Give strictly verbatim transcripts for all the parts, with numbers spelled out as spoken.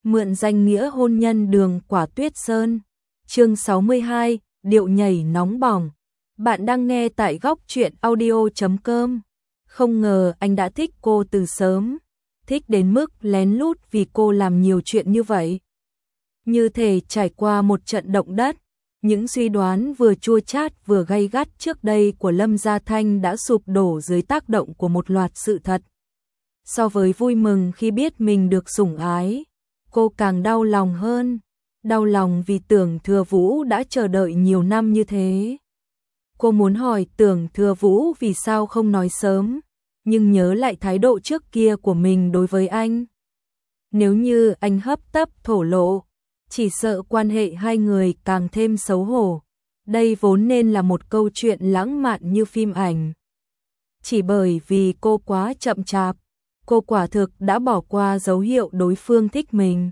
Mượn danh nghĩa hôn nhân đường Quả Tuyết Sơn. Chương sáu mươi hai, điệu nhảy nóng bỏng. Bạn đang nghe tại góc truyện audio chấm com. Không ngờ anh đã thích cô từ sớm, thích đến mức lén lút vì cô làm nhiều chuyện như vậy. Như thể trải qua một trận động đất, những suy đoán vừa chua chát vừa gay gắt trước đây của Lâm Gia Thanh đã sụp đổ dưới tác động của một loạt sự thật. So với vui mừng khi biết mình được sủng ái, cô càng đau lòng hơn, đau lòng vì Tưởng Thừa Vũ đã chờ đợi nhiều năm như thế. Cô muốn hỏi Tưởng Thừa Vũ vì sao không nói sớm, nhưng nhớ lại thái độ trước kia của mình đối với anh. Nếu như anh hấp tấp thổ lộ, chỉ sợ quan hệ hai người càng thêm xấu hổ. Đây vốn nên là một câu chuyện lãng mạn như phim ảnh. Chỉ bởi vì cô quá chậm chạp, cô quả thực đã bỏ qua dấu hiệu đối phương thích mình.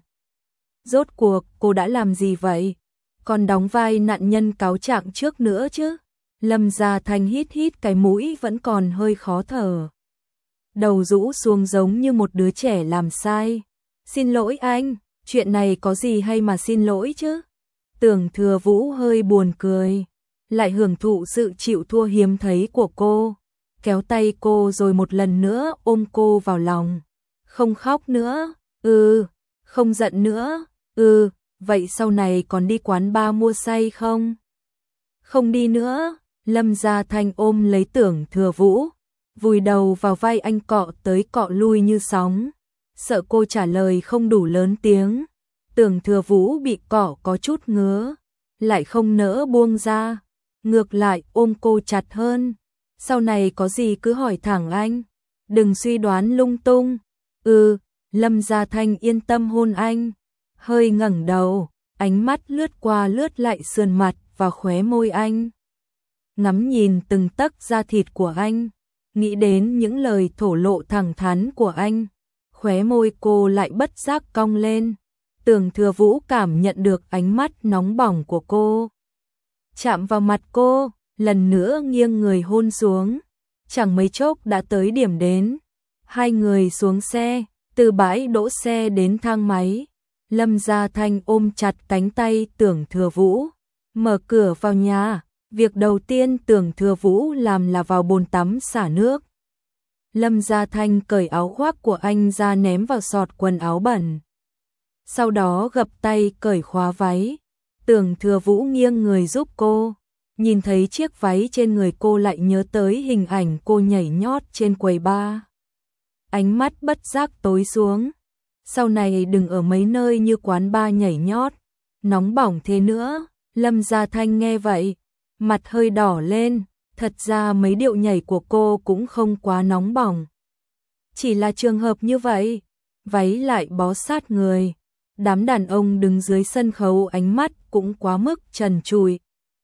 Rốt cuộc cô đã làm gì vậy? Còn đóng vai nạn nhân cáo trạng trước nữa chứ? Lâm Gia Thanh hít hít cái mũi vẫn còn hơi khó thở. Đầu rũ xuống giống như một đứa trẻ làm sai. Xin lỗi anh, chuyện này có gì hay mà xin lỗi chứ? Tưởng Thừa Vũ hơi buồn cười, lại hưởng thụ sự chịu thua hiếm thấy của cô, kéo tay cô rồi một lần nữa ôm cô vào lòng. Không khóc nữa, ừ, không giận nữa, ừ, vậy sau này còn đi quán bar mua say không? Không đi nữa. Lâm Gia Thanh ôm lấy Tưởng Thừa Vũ, vùi đầu vào vai anh cọ tới cọ lui như sóng. Sợ cô trả lời không đủ lớn tiếng, Tưởng Thừa Vũ bị cọ có chút ngứa, lại không nỡ buông ra, ngược lại ôm cô chặt hơn. Sau này có gì cứ hỏi thẳng anh, đừng suy đoán lung tung. Ừ, Lâm Gia Thanh yên tâm hôn anh, hơi ngẩng đầu, ánh mắt lướt qua lướt lại sườn mặt và khóe môi anh. Ngắm nhìn từng tấc da thịt của anh, nghĩ đến những lời thổ lộ thẳng thắn của anh, khóe môi cô lại bất giác cong lên. Tưởng Thừa Vũ cảm nhận được ánh mắt nóng bỏng của cô, chạm vào mặt cô, lần nữa nghiêng người hôn xuống. Chẳng mấy chốc đã tới điểm đến. Hai người xuống xe, từ bãi đỗ xe đến thang máy. Lâm Gia Thanh ôm chặt cánh tay Tưởng Thừa Vũ, mở cửa vào nhà. Việc đầu tiên Tưởng Thừa Vũ làm là vào bồn tắm xả nước. Lâm Gia Thanh cởi áo khoác của anh ra ném vào xọt quần áo bẩn. Sau đó gập tay cởi khóa váy. Tưởng Thừa Vũ nghiêng người giúp cô. Nhìn thấy chiếc váy trên người cô lại nhớ tới hình ảnh cô nhảy nhót trên quầy bar. Ánh mắt bất giác tối xuống. Sau này đừng ở mấy nơi như quán bar nhảy nhót, nóng bỏng thế nữa. Lâm Gia Thanh nghe vậy, mặt hơi đỏ lên. Thật ra mấy điệu nhảy của cô cũng không quá nóng bỏng. Chỉ là trường hợp như vậy, váy lại bó sát người. Đám đàn ông đứng dưới sân khấu ánh mắt cũng quá mức trần trụi.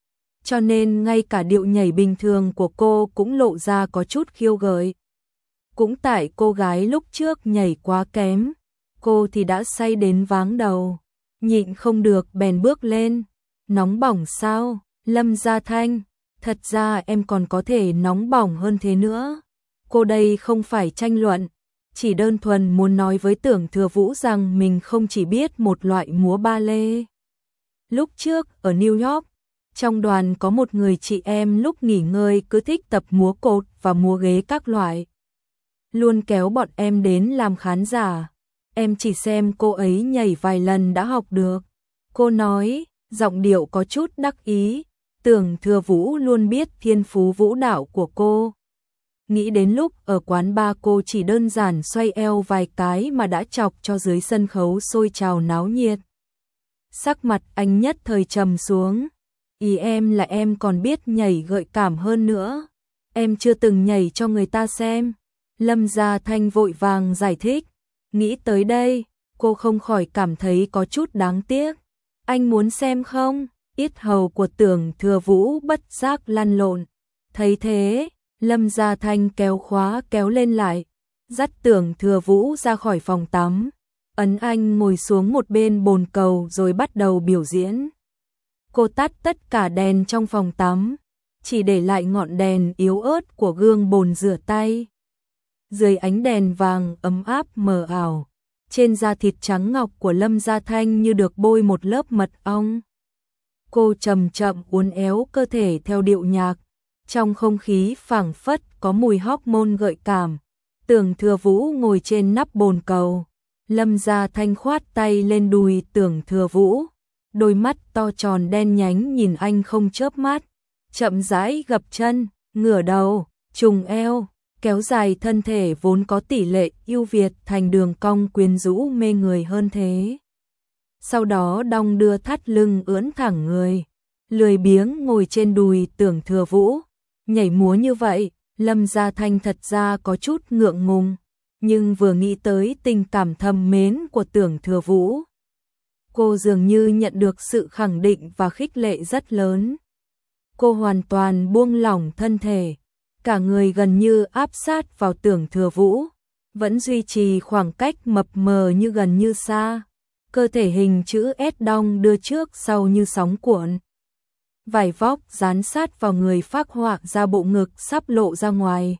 Cho nên ngay cả điệu nhảy bình thường của cô cũng lộ ra có chút khiêu gợi. Cũng tại cô gái lúc trước nhảy quá kém, cô thì đã say đến váng đầu, nhịn không được bèn bước lên. Nóng bỏng sao, Lâm Gia Thanh? Thật ra em còn có thể nóng bỏng hơn thế nữa. Cô đây không phải tranh luận, chỉ đơn thuần muốn nói với Tưởng Thừa Vũ rằng mình không chỉ biết một loại múa ba lê. Lúc trước ở New York, trong đoàn có một người chị em lúc nghỉ ngơi cứ thích tập múa cột và múa ghế các loại. Luôn kéo bọn em đến làm khán giả. Em chỉ xem cô ấy nhảy vài lần đã học được. Cô nói, giọng điệu có chút đắc ý. Tưởng Thừa Vũ luôn biết thiên phú vũ đạo của cô. Nghĩ đến lúc ở quán bar cô chỉ đơn giản xoay eo vài cái mà đã chọc cho dưới sân khấu sôi trào náo nhiệt. Sắc mặt anh nhất thời trầm xuống. Ý em là em còn biết nhảy gợi cảm hơn nữa. Em chưa từng nhảy cho người ta xem. Lâm Gia Thanh vội vàng giải thích. Nghĩ tới đây, cô không khỏi cảm thấy có chút đáng tiếc. Anh muốn xem không? Yết hầu của Tưởng Thừa Vũ bất giác lăn lộn. Thấy thế, Lâm Gia Thanh kéo khóa kéo lên lại, dắt Tưởng Thừa Vũ ra khỏi phòng tắm, ấn anh ngồi xuống một bên bồn cầu rồi bắt đầu biểu diễn. Cô tắt tất cả đèn trong phòng tắm, chỉ để lại ngọn đèn yếu ớt của gương bồn rửa tay. Dưới ánh đèn vàng ấm áp mờ ảo, trên da thịt trắng ngọc của Lâm Gia Thanh như được bôi một lớp mật ong. Cô chậm chậm uốn éo cơ thể theo điệu nhạc, trong không khí phảng phất có mùi hormone gợi cảm. Tưởng Thừa Vũ ngồi trên nắp bồn cầu, Lâm Gia Thanh khoát tay lên đùi Tưởng Thừa Vũ, đôi mắt to tròn đen nhánh nhìn anh không chớp mắt, chậm rãi gập chân, ngửa đầu, trùng eo, kéo dài thân thể vốn có tỷ lệ ưu việt thành đường cong quyến rũ mê người hơn thế. Sau đó đong đưa thắt lưng ưỡn thẳng người, lười biếng ngồi trên đùi Tưởng Thừa Vũ, nhảy múa như vậy. Lâm Gia Thanh thật ra có chút ngượng ngùng, nhưng vừa nghĩ tới tình cảm thầm mến của Tưởng Thừa Vũ, cô dường như nhận được sự khẳng định và khích lệ rất lớn. Cô hoàn toàn buông lỏng thân thể, cả người gần như áp sát vào Tưởng Thừa Vũ, vẫn duy trì khoảng cách mập mờ như gần như xa, cơ thể hình chữ S đong đưa trước sau như sóng cuộn. Vải vóc dán sát vào người phác họa ra bộ ngực sắp lộ ra ngoài.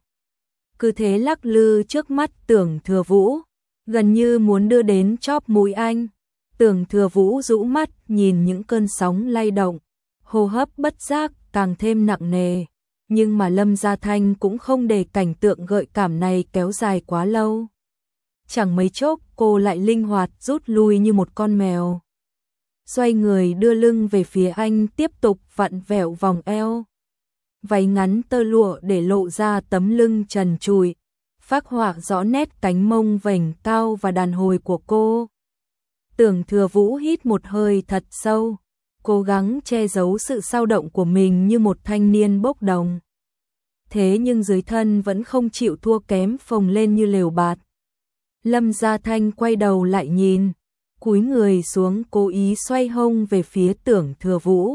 Cứ thế lắc lư trước mắt Tưởng Thừa Vũ, gần như muốn đưa đến chóp mũi anh. Tưởng Thừa Vũ rũ mắt nhìn những cơn sóng lay động, hô hấp bất giác càng thêm nặng nề. Nhưng mà Lâm Gia Thanh cũng không để cảnh tượng gợi cảm này kéo dài quá lâu. Chẳng mấy chốc cô lại linh hoạt rút lui như một con mèo. Xoay người đưa lưng về phía anh, tiếp tục vặn vẹo vòng eo. Váy ngắn tơ lụa để lộ ra tấm lưng trần trụi, phác họa rõ nét cánh mông vành cao và đàn hồi của cô. Tưởng Thừa Vũ hít một hơi thật sâu, cố gắng che giấu sự xao động của mình như một thanh niên bốc đồng. Thế nhưng dưới thân vẫn không chịu thua kém, phồng lên như lều bạt. Lâm Gia Thanh quay đầu lại nhìn, cúi người xuống cố ý xoay hông về phía Tưởng Thừa Vũ.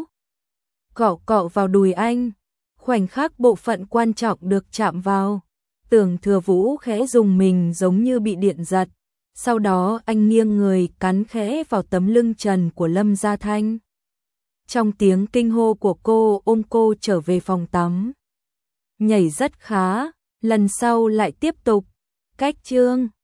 Cọ cọ vào đùi anh, khoảnh khắc bộ phận quan trọng được chạm vào. Tưởng Thừa Vũ khẽ rùng mình giống như bị điện giật. Sau đó anh nghiêng người cắn khẽ vào tấm lưng trần của Lâm Gia Thanh. Trong tiếng kinh hô của cô ôm cô trở về phòng tắm. Nhảy rất khá, lần sau lại tiếp tục. Cách chương